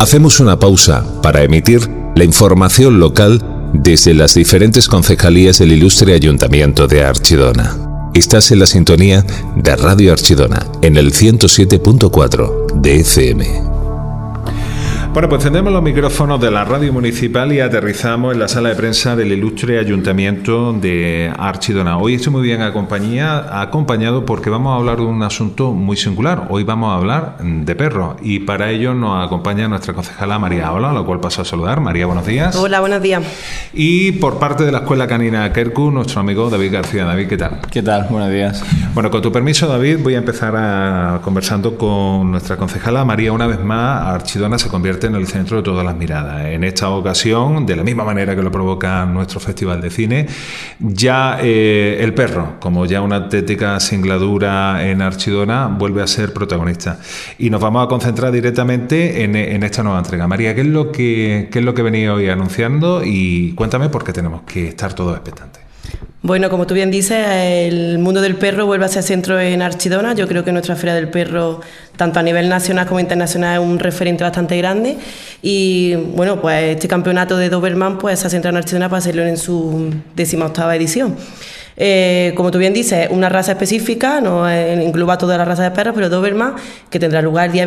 Hacemos una pausa para emitir la información local desde las diferentes concejalías del ilustre Ayuntamiento de Archidona. Estás en la sintonía de Radio Archidona, en el 107.4 de FM. Bueno, pues encendemos los micrófonos de la radio municipal y aterrizamos en la sala de prensa del ilustre Ayuntamiento de Archidona. Hoy estoy muy bien acompañado porque vamos a hablar de un asunto muy singular. Hoy vamos a hablar de perros y para ello nos acompaña nuestra concejala María Ola, a la cual paso a saludar. María, buenos días. Hola, buenos días. Y por parte de la Escuela Canina Kerku, nuestro amigo David García. David, ¿qué tal? ¿Qué tal? Buenos días. Bueno, con tu permiso, David, voy a empezar conversando con nuestra concejala María. Una vez más, Archidona se convierte en el centro de todas las miradas. En esta ocasión, de la misma manera que lo provoca nuestro Festival de Cine, ya el perro, como ya una auténtica singladura en Archidona, vuelve a ser protagonista. Y nos vamos a concentrar directamente en esta nueva entrega. María, ¿qué es lo que venía hoy anunciando? Y cuéntame por qué tenemos que estar todos expectantes. Bueno, como tú bien dices, el mundo del perro vuelve a ser centro en Archidona. Yo creo que nuestra Feria del Perro, tanto a nivel nacional como internacional, es un referente bastante grande. Y bueno, pues este campeonato de Doberman pues se ha centrado en Archidona para hacerlo en su 18ª edición. Como tú bien dices, una raza específica, no engloba toda la raza de perros, pero Doberman, que tendrá lugar el día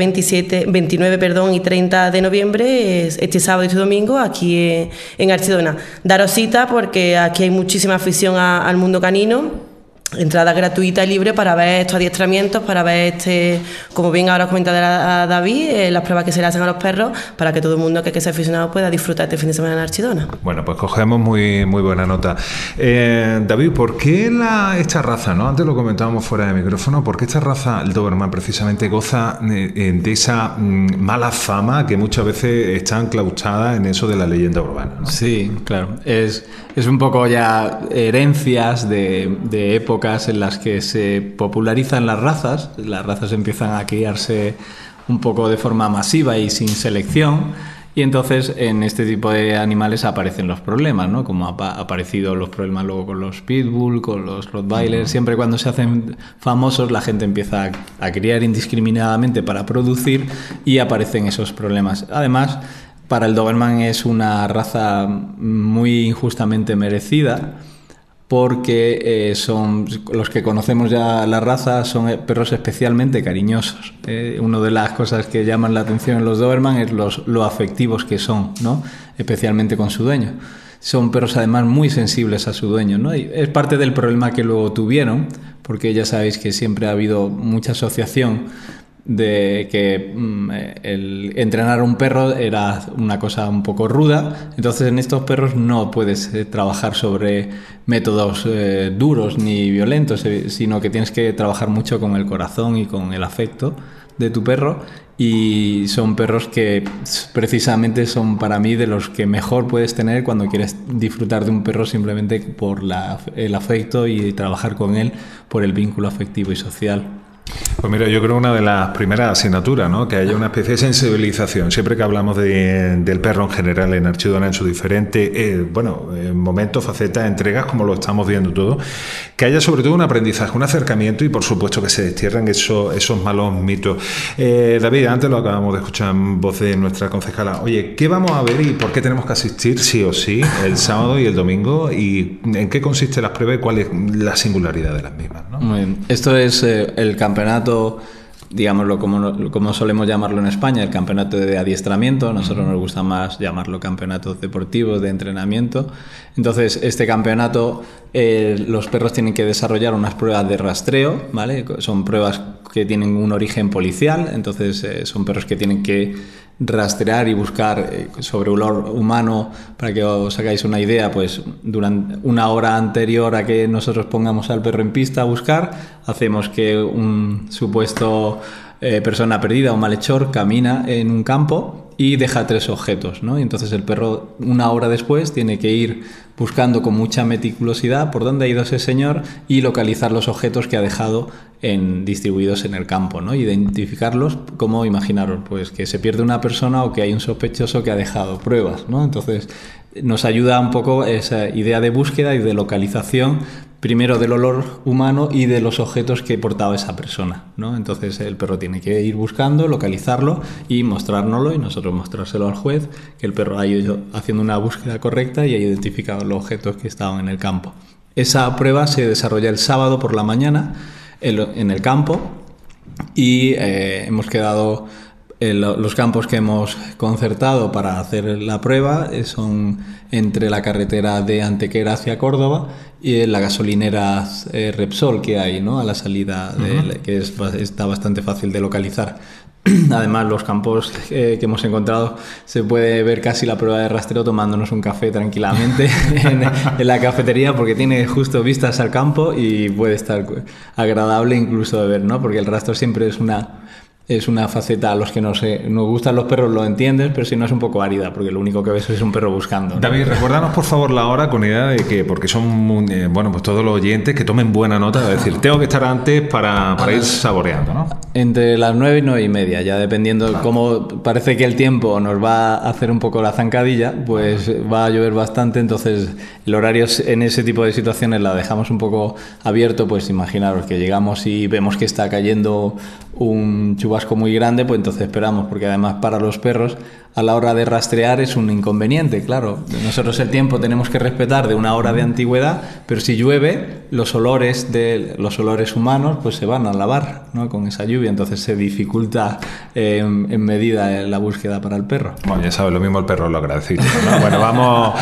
29 y 30 de noviembre, este sábado y este domingo, aquí en Archidona. Daros cita porque aquí hay muchísima afición al mundo canino. Entrada gratuita y libre para ver estos adiestramientos, para ver como bien ahora comentaba David, las pruebas que se le hacen a los perros, para que todo el mundo que sea aficionado pueda disfrutar este fin de semana en Archidona. Bueno, pues cogemos muy buena nota. David, ¿por qué esta raza, no? Antes lo comentábamos fuera de micrófono, ¿por qué esta raza, el Doberman, precisamente goza de esa mala fama que muchas veces está enclaustrada en eso de la leyenda urbana, ¿no? Sí, claro. Es un poco ya herencias de épocas en las que se popularizan las razas empiezan a criarse un poco de forma masiva y sin selección, y entonces en este tipo de animales aparecen los problemas, ¿no? Como ha aparecido los problemas luego con los pitbull, con los rottweiler. Siempre cuando se hacen famosos la gente empieza a criar indiscriminadamente para producir y aparecen esos problemas. Además, para el Doberman es una raza muy injustamente merecida, porque son los que conocemos ya la raza, son perros especialmente cariñosos. Una de las cosas que llaman la atención en los Doberman es lo afectivos que son, ¿no? Especialmente con su dueño. Son perros además muy sensibles a su dueño, ¿no? Y es parte del problema que luego tuvieron, porque ya sabéis que siempre ha habido mucha asociación de que el entrenar a un perro era una cosa un poco ruda. Entonces en estos perros no puedes trabajar sobre métodos duros ni violentos, sino que tienes que trabajar mucho con el corazón y con el afecto de tu perro, y son perros que precisamente son para mí de los que mejor puedes tener cuando quieres disfrutar de un perro simplemente por el afecto y trabajar con él por el vínculo afectivo y social. Pues mira, yo creo que una de las primeras asignaturas, ¿no? Que haya una especie de sensibilización, siempre que hablamos del perro en general en Archidona, en sus diferentes momentos, facetas, entregas, como lo estamos viendo todo, que haya sobre todo un aprendizaje, un acercamiento y por supuesto que se destierren esos malos mitos. David, antes lo acabamos de escuchar en voz de nuestra concejala. Oye, ¿qué vamos a ver y por qué tenemos que asistir sí o sí el sábado y el domingo? ¿Y en qué consiste las pruebas y cuál es la singularidad de las mismas, ¿no? Muy bien. Esto es el campeonato, digámoslo como solemos llamarlo en España, el campeonato de adiestramiento. A nosotros nos gusta más llamarlo campeonatos deportivos de entrenamiento. Entonces, este campeonato, los perros tienen que desarrollar unas pruebas de rastreo, ¿vale? Son pruebas que tienen un origen policial, entonces son perros que tienen que rastrear y buscar sobre olor humano. Para que os hagáis una idea, pues durante una hora anterior a que nosotros pongamos al perro en pista a buscar, hacemos que un supuesto persona perdida o malhechor camina en un campo y deja 3 objetos, ¿no? Y entonces el perro una hora después tiene que ir buscando con mucha meticulosidad por dónde ha ido ese señor y localizar los objetos que ha dejado distribuidos en el campo, ¿no? Identificarlos, como imaginaros, pues que se pierde una persona o que hay un sospechoso que ha dejado pruebas, ¿no? Entonces nos ayuda un poco esa idea de búsqueda y de localización, primero del olor humano y de los objetos que portaba esa persona, ¿no? Entonces el perro tiene que ir buscando, localizarlo y mostrárnoslo, y nosotros mostrárselo al juez, que el perro ha ido haciendo una búsqueda correcta y ha identificado los objetos que estaban en el campo. Esa prueba se desarrolla el sábado por la mañana en el campo, y hemos quedado... los campos que hemos concertado para hacer la prueba son entre la carretera de Antequera hacia Córdoba y la gasolinera Repsol que hay, ¿no? A la salida, que está bastante fácil de localizar. Además, los campos que hemos encontrado, se puede ver casi la prueba de rastreo tomándonos un café tranquilamente en la cafetería, porque tiene justo vistas al campo y puede estar agradable incluso de ver, ¿no? Porque el rastro siempre es una faceta a los que nos gustan los perros, lo entiendes, pero si no es un poco árida, porque lo único que ves es un perro buscando, ¿no? David, recuérdanos por favor la hora, con idea de que, porque son pues todos los oyentes que tomen buena nota, de decir, tengo que estar antes para ir saboreando, ¿no? Entre las 9 y 9 y media, ya dependiendo cómo parece que el tiempo nos va a hacer un poco la zancadilla, pues va a llover bastante, entonces el horario en ese tipo de situaciones la dejamos un poco abierto. Pues imaginaros que llegamos y vemos que está cayendo un chubasco muy grande, pues entonces esperamos, porque además para los perros a la hora de rastrear es un inconveniente, claro. Nosotros el tiempo tenemos que respetar de una hora de antigüedad, pero si llueve, los olores humanos pues se van a lavar, ¿no? Con esa lluvia, entonces se dificulta en medida la búsqueda para el perro. Bueno, ya sabes, lo mismo el perro lo agradecido, ¿no? Bueno, vamos.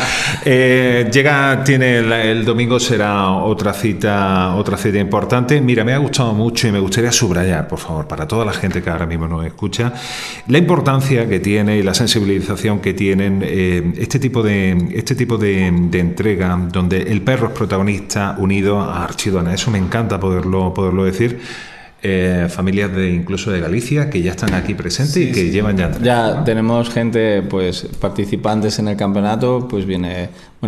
Tiene el domingo, será otra cita importante. Mira, me ha gustado mucho y me gustaría subrayar, por favor, para toda la gente que ahora mismo nos escucha, la importancia que tiene y la sensibilización que tienen este tipo de entrega, donde el perro es protagonista unido a Archidona. Eso me encanta poderlo decir. Familias incluso de Galicia que ya están aquí presentes, y que llevan ya entrega, ya, ¿no? tenemos gente, pues participantes en el campeonato, pues viene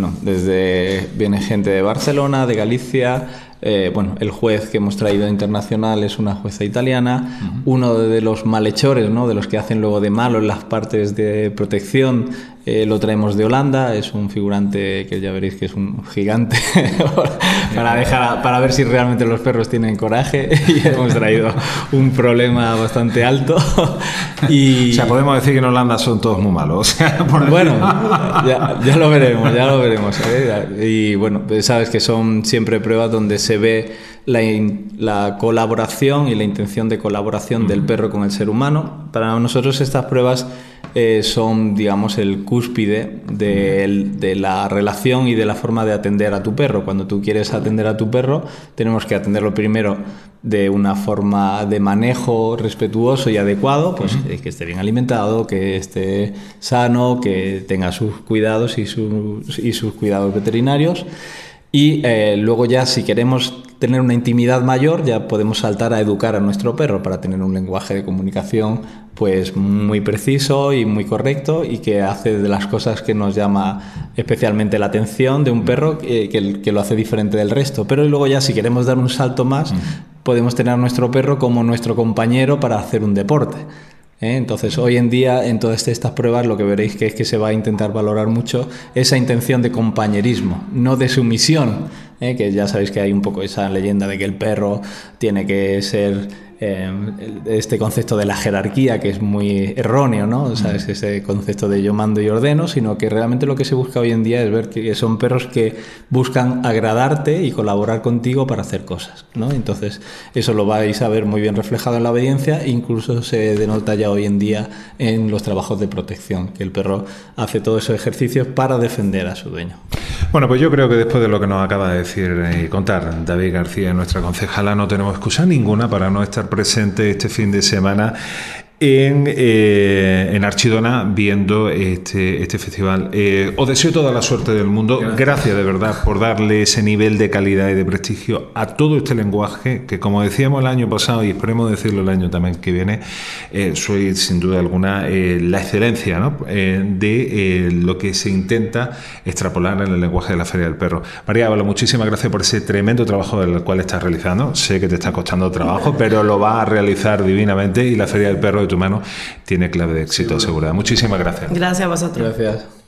gente de Barcelona, de Galicia. El juez que hemos traído internacional es una jueza italiana. Uno de los malhechores, ¿no? De los que hacen luego de malo en las partes de protección, lo traemos de Holanda. Es un figurante que ya veréis que es un gigante para ver si realmente los perros tienen coraje, y hemos traído un problema bastante alto. Y... O sea, podemos decir que en Holanda son todos muy malos. Bueno, ya lo veremos. Y bueno, sabes que son siempre pruebas donde se ve la colaboración y la intención de colaboración del perro con el ser humano. Para nosotros estas pruebas son, digamos, el cúspide de la relación y de la forma de atender a tu perro. Cuando tú quieres atender a tu perro, tenemos que atenderlo primero de una forma de manejo respetuoso y adecuado, pues que esté bien alimentado, que esté sano, que tenga sus cuidados y sus cuidados veterinarios. Y luego ya, si queremos tener una intimidad mayor, ya podemos saltar a educar a nuestro perro para tener un lenguaje de comunicación pues muy preciso y muy correcto, y que hace de las cosas que nos llama especialmente la atención de un perro, que lo hace diferente del resto. Pero luego ya, si queremos dar un salto más, podemos tener a nuestro perro como nuestro compañero para hacer un deporte. Entonces, hoy en día, en todas estas pruebas, lo que veréis que es que se va a intentar valorar mucho esa intención de compañerismo, no de sumisión, que ya sabéis que hay un poco esa leyenda de que el perro tiene que ser este concepto de la jerarquía, que es muy erróneo, ¿no? O sea, es ese concepto de yo mando y ordeno, sino que realmente lo que se busca hoy en día es ver que son perros que buscan agradarte y colaborar contigo para hacer cosas, ¿no? Entonces, eso lo vais a ver muy bien reflejado en la obediencia. Incluso se denota ya hoy en día en los trabajos de protección, que el perro hace todos esos ejercicios para defender a su dueño. Bueno, pues yo creo que después de lo que nos acaba de decir y contar David García, nuestra concejala, no tenemos excusa ninguna para no estar presente este fin de semana en Archidona viendo este festival. Os deseo toda la suerte del mundo. Gracias de verdad por darle ese nivel de calidad y de prestigio a todo este lenguaje que, como decíamos el año pasado y esperemos decirlo el año también que viene, soy sin duda alguna la excelencia, ¿no? De lo que se intenta extrapolar en el lenguaje de la Feria del Perro. María Ábalos, muchísimas gracias por ese tremendo trabajo del cual estás realizando. Sé que te está costando trabajo, pero lo vas a realizar divinamente y la Feria del Perro de tu mano tiene clave de éxito asegurada. Muchísimas gracias. Gracias a vosotros. Gracias.